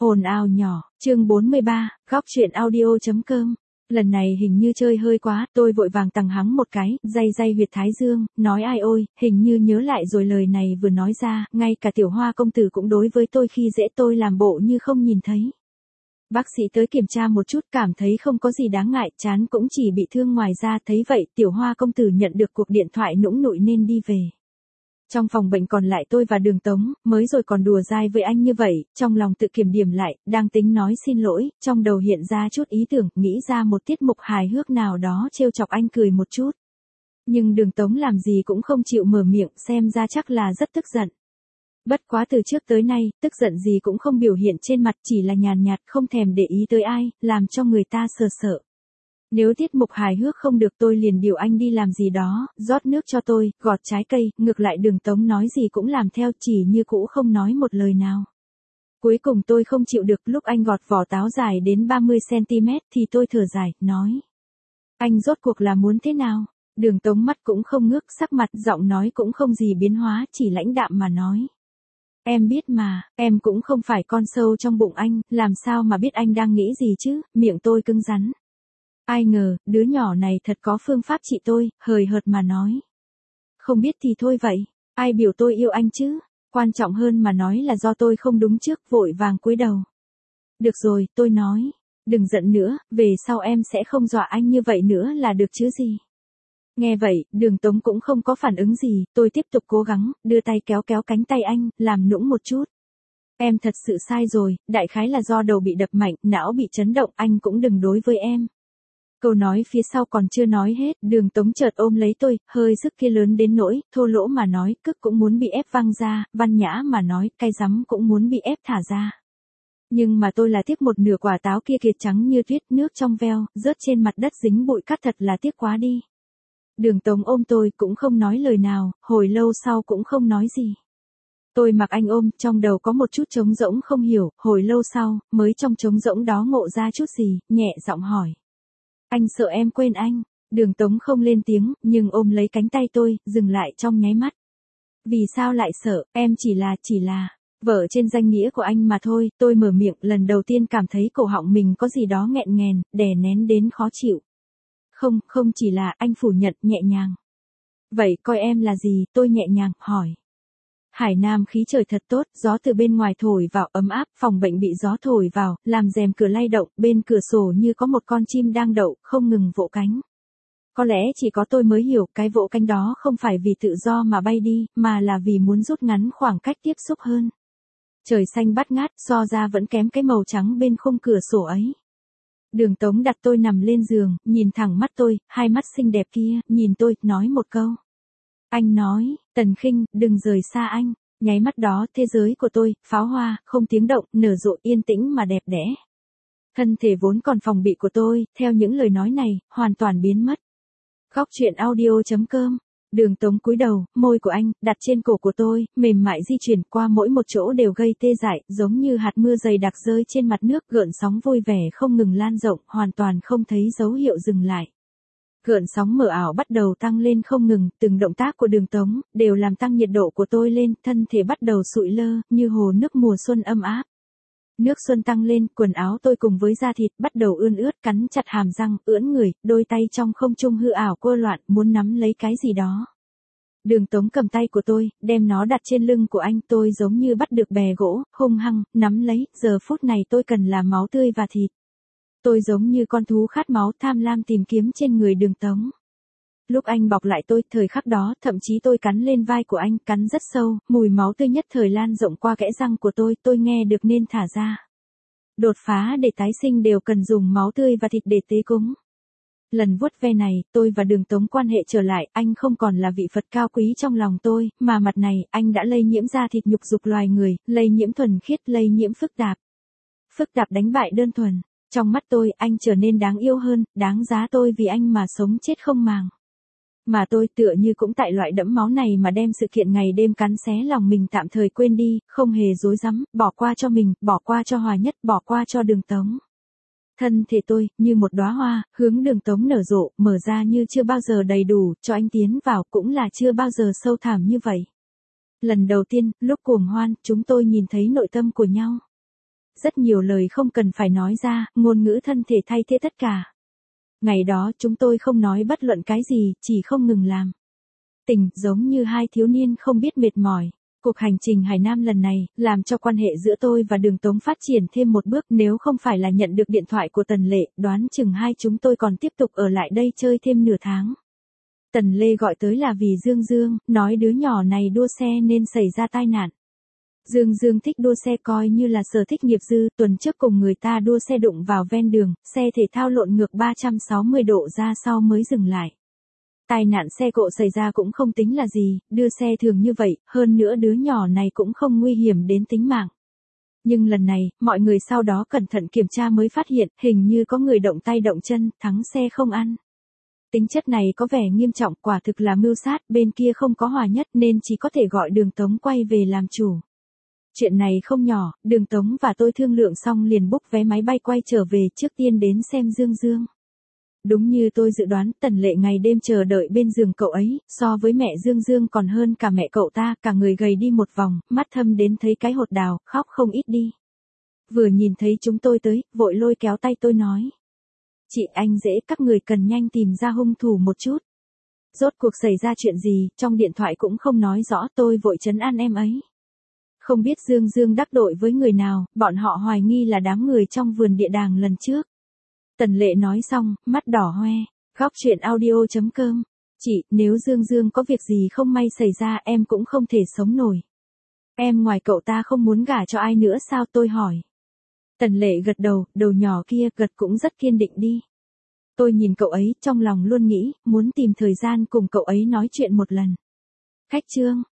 Hồn ào nhỏ, chương 43, góc truyện audio.com. Lần này hình như chơi hơi quá, tôi vội vàng tằng hắng một cái, day huyệt thái dương, nói ai ôi, hình như nhớ lại rồi lời này vừa nói ra, ngay cả Tiểu Hoa công tử cũng đối với tôi khi dễ tôi làm bộ như không nhìn thấy. Bác sĩ tới kiểm tra một chút cảm thấy không có gì đáng ngại, chán cũng chỉ bị thương ngoài ra, thấy vậy Tiểu Hoa công tử nhận được cuộc điện thoại nũng nụi nên đi về. Trong phòng bệnh còn lại tôi và Đường Tống, mới rồi còn đùa dai với anh như vậy, trong lòng tự kiểm điểm lại, đang tính nói xin lỗi, trong đầu hiện ra chút ý tưởng, nghĩ ra một tiết mục hài hước nào đó trêu chọc anh cười một chút. Nhưng Đường Tống làm gì cũng không chịu mở miệng, xem ra chắc là rất tức giận. Bất quá từ trước tới nay, tức giận gì cũng không biểu hiện trên mặt, chỉ là nhàn nhạt không thèm để ý tới ai, làm cho người ta sợ. Nếu tiết mục hài hước không được tôi liền điều anh đi làm gì đó, rót nước cho tôi, gọt trái cây, ngược lại Đường Tống nói gì cũng làm theo, chỉ như cũ không nói một lời nào. Cuối cùng tôi không chịu được, lúc anh gọt vỏ táo dài đến 30cm thì tôi thở dài, nói. Anh rốt cuộc là muốn thế nào? Đường Tống mắt cũng không ngước, sắc mặt, giọng nói cũng không gì biến hóa, chỉ lãnh đạm mà nói. Em biết mà, em cũng không phải con sâu trong bụng anh, làm sao mà biết anh đang nghĩ gì chứ, miệng tôi cứng rắn. Ai ngờ, đứa nhỏ này thật có phương pháp trị tôi, hời hợt mà nói. Không biết thì thôi vậy, ai biểu tôi yêu anh chứ, quan trọng hơn mà nói là do tôi không đúng trước, vội vàng cúi đầu. Được rồi, tôi nói, đừng giận nữa, về sau em sẽ không dọa anh như vậy nữa là được chứ gì. Nghe vậy, Đường Tống cũng không có phản ứng gì, tôi tiếp tục cố gắng, đưa tay kéo cánh tay anh, làm nũng một chút. Em thật sự sai rồi, đại khái là do đầu bị đập mạnh, não bị chấn động, anh cũng đừng đối với em. Câu nói phía sau còn chưa nói hết, Đường Tống chợt ôm lấy tôi, hơi sức kia lớn đến nỗi, thô lỗ mà nói, cức cũng muốn bị ép văng ra, văn nhã mà nói, cay rắm cũng muốn bị ép thả ra. Nhưng mà tôi là tiếc một nửa quả táo kia kiệt trắng như tuyết, nước trong veo, rớt trên mặt đất dính bụi cát, thật là tiếc quá đi. Đường Tống ôm tôi cũng không nói lời nào, hồi lâu sau cũng không nói gì. Tôi mặc anh ôm, trong đầu có một chút trống rỗng không hiểu, hồi lâu sau, mới trong trống rỗng đó ngộ ra chút gì, nhẹ giọng hỏi. Anh sợ em quên anh. Đường Tống không lên tiếng, nhưng ôm lấy cánh tay tôi, dừng lại trong nháy mắt. Vì sao lại sợ, em chỉ là vợ trên danh nghĩa của anh mà thôi, tôi mở miệng, lần đầu tiên cảm thấy cổ họng mình có gì đó nghẹn nghèn, đè nén đến khó chịu. Không chỉ là, anh phủ nhận nhẹ nhàng. Vậy coi em là gì, tôi nhẹ nhàng, hỏi. Hải Nam khí trời thật tốt, gió từ bên ngoài thổi vào ấm áp, phòng bệnh bị gió thổi vào, làm rèm cửa lay động, bên cửa sổ như có một con chim đang đậu, không ngừng vỗ cánh. Có lẽ chỉ có tôi mới hiểu, cái vỗ cánh đó không phải vì tự do mà bay đi, mà là vì muốn rút ngắn khoảng cách tiếp xúc hơn. Trời xanh bát ngát, so ra vẫn kém cái màu trắng bên khung cửa sổ ấy. Đường Tống đặt tôi nằm lên giường, nhìn thẳng mắt tôi, hai mắt xinh đẹp kia, nhìn tôi, nói một câu. Anh nói, Tần Khinh, đừng rời xa anh. Nháy mắt đó, thế giới của tôi, pháo hoa, không tiếng động, nở rộ yên tĩnh mà đẹp đẽ. Thân thể vốn còn phòng bị của tôi, theo những lời nói này, hoàn toàn biến mất. Góc truyện audio.com. Đường Tống cúi đầu, môi của anh, đặt trên cổ của tôi, mềm mại di chuyển qua mỗi một chỗ đều gây tê dại, giống như hạt mưa dày đặc rơi trên mặt nước, gợn sóng vui vẻ không ngừng lan rộng, hoàn toàn không thấy dấu hiệu dừng lại. Gợn sóng mờ ảo bắt đầu tăng lên không ngừng, từng động tác của Đường Tống, đều làm tăng nhiệt độ của tôi lên, thân thể bắt đầu sụi lơ, như hồ nước mùa xuân ấm áp. Nước xuân tăng lên, quần áo tôi cùng với da thịt bắt đầu ươn ướt, cắn chặt hàm răng, ưỡn người, đôi tay trong không trung hư ảo quơ loạn, muốn nắm lấy cái gì đó. Đường Tống cầm tay của tôi, đem nó đặt trên lưng của anh, tôi giống như bắt được bè gỗ, hung hăng, nắm lấy, giờ phút này tôi cần là máu tươi và thịt. Tôi giống như con thú khát máu tham lam tìm kiếm trên người Đường Tống. Lúc anh bọc lại tôi, thời khắc đó, thậm chí tôi cắn lên vai của anh, cắn rất sâu, mùi máu tươi nhất thời lan rộng qua kẽ răng của tôi nghe được nên thả ra. Đột phá để tái sinh đều cần dùng máu tươi và thịt để tế cúng. Lần vuốt ve này, tôi và Đường Tống quan hệ trở lại, anh không còn là vị Phật cao quý trong lòng tôi, mà mặt này, anh đã lây nhiễm ra thịt nhục dục loài người, lây nhiễm thuần khiết, lây nhiễm phức tạp. Phức tạp đánh bại đơn thuần. Trong mắt tôi, anh trở nên đáng yêu hơn, đáng giá tôi vì anh mà sống chết không màng. Mà tôi tựa như cũng tại loại đẫm máu này mà đem sự kiện ngày đêm cắn xé lòng mình tạm thời quên đi, không hề dối rắm, bỏ qua cho mình, bỏ qua cho Hòa Nhất, bỏ qua cho Đường Tống. Thân thể tôi, như một đóa hoa, hướng Đường Tống nở rộ, mở ra như chưa bao giờ đầy đủ, cho anh tiến vào, cũng là chưa bao giờ sâu thẳm như vậy. Lần đầu tiên, lúc cuồng hoan, chúng tôi nhìn thấy nội tâm của nhau. rất nhiều lời không cần phải nói ra, ngôn ngữ thân thể thay thế tất cả. Ngày đó chúng tôi không nói bất luận cái gì, chỉ không ngừng làm. Tình, giống như hai thiếu niên không biết mệt mỏi. Cuộc hành trình Hải Nam lần này, làm cho quan hệ giữa tôi và Đường Tống phát triển thêm một bước, nếu không phải là nhận được điện thoại của Tần Lệ, đoán chừng hai chúng tôi còn tiếp tục ở lại đây chơi thêm nửa tháng. Tần Lê gọi tới là vì Dương Dương, nói đứa nhỏ này đua xe nên xảy ra tai nạn. Dương Dương thích đua xe coi như là sở thích nghiệp dư, tuần trước cùng người ta đua xe đụng vào ven đường, xe thể thao lộn ngược 360 độ ra sau mới dừng lại. Tai nạn xe cộ xảy ra cũng không tính là gì, đưa xe thường như vậy, hơn nữa đứa nhỏ này cũng không nguy hiểm đến tính mạng. Nhưng lần này, mọi người sau đó cẩn thận kiểm tra mới phát hiện, hình như có người động tay động chân, thắng xe không ăn. Tính chất này có vẻ nghiêm trọng, quả thực là mưu sát, bên kia không có hòa nhất nên chỉ có thể gọi Đường Tống quay về làm chủ. Chuyện này không nhỏ, Đường Tống và tôi thương lượng xong liền book vé máy bay quay trở về, trước tiên đến xem Dương Dương. Đúng như tôi dự đoán, Tần Lệ ngày đêm chờ đợi bên giường cậu ấy, so với mẹ Dương Dương còn hơn cả mẹ cậu ta, cả người gầy đi một vòng, mắt thâm đến thấy cái hột đào, khóc không ít đi. Vừa nhìn thấy chúng tôi tới, vội lôi kéo tay tôi nói. Chị anh dễ, các người cần nhanh tìm ra hung thủ một chút. Rốt cuộc xảy ra chuyện gì, trong điện thoại cũng không nói rõ, tôi vội trấn an em ấy. Không biết Dương Dương đắc tội với người nào, bọn họ hoài nghi là đám người trong vườn địa đàng lần trước. Tần Lệ nói xong, mắt đỏ hoe. Góc chuyện audio.com. Chị, nếu Dương Dương có việc gì không may xảy ra em cũng không thể sống nổi. Em ngoài cậu ta không muốn gả cho ai nữa sao, tôi hỏi. Tần Lệ gật đầu, đầu nhỏ kia gật cũng rất kiên định đi. Tôi nhìn cậu ấy, trong lòng luôn nghĩ, muốn tìm thời gian cùng cậu ấy nói chuyện một lần. Khách trương.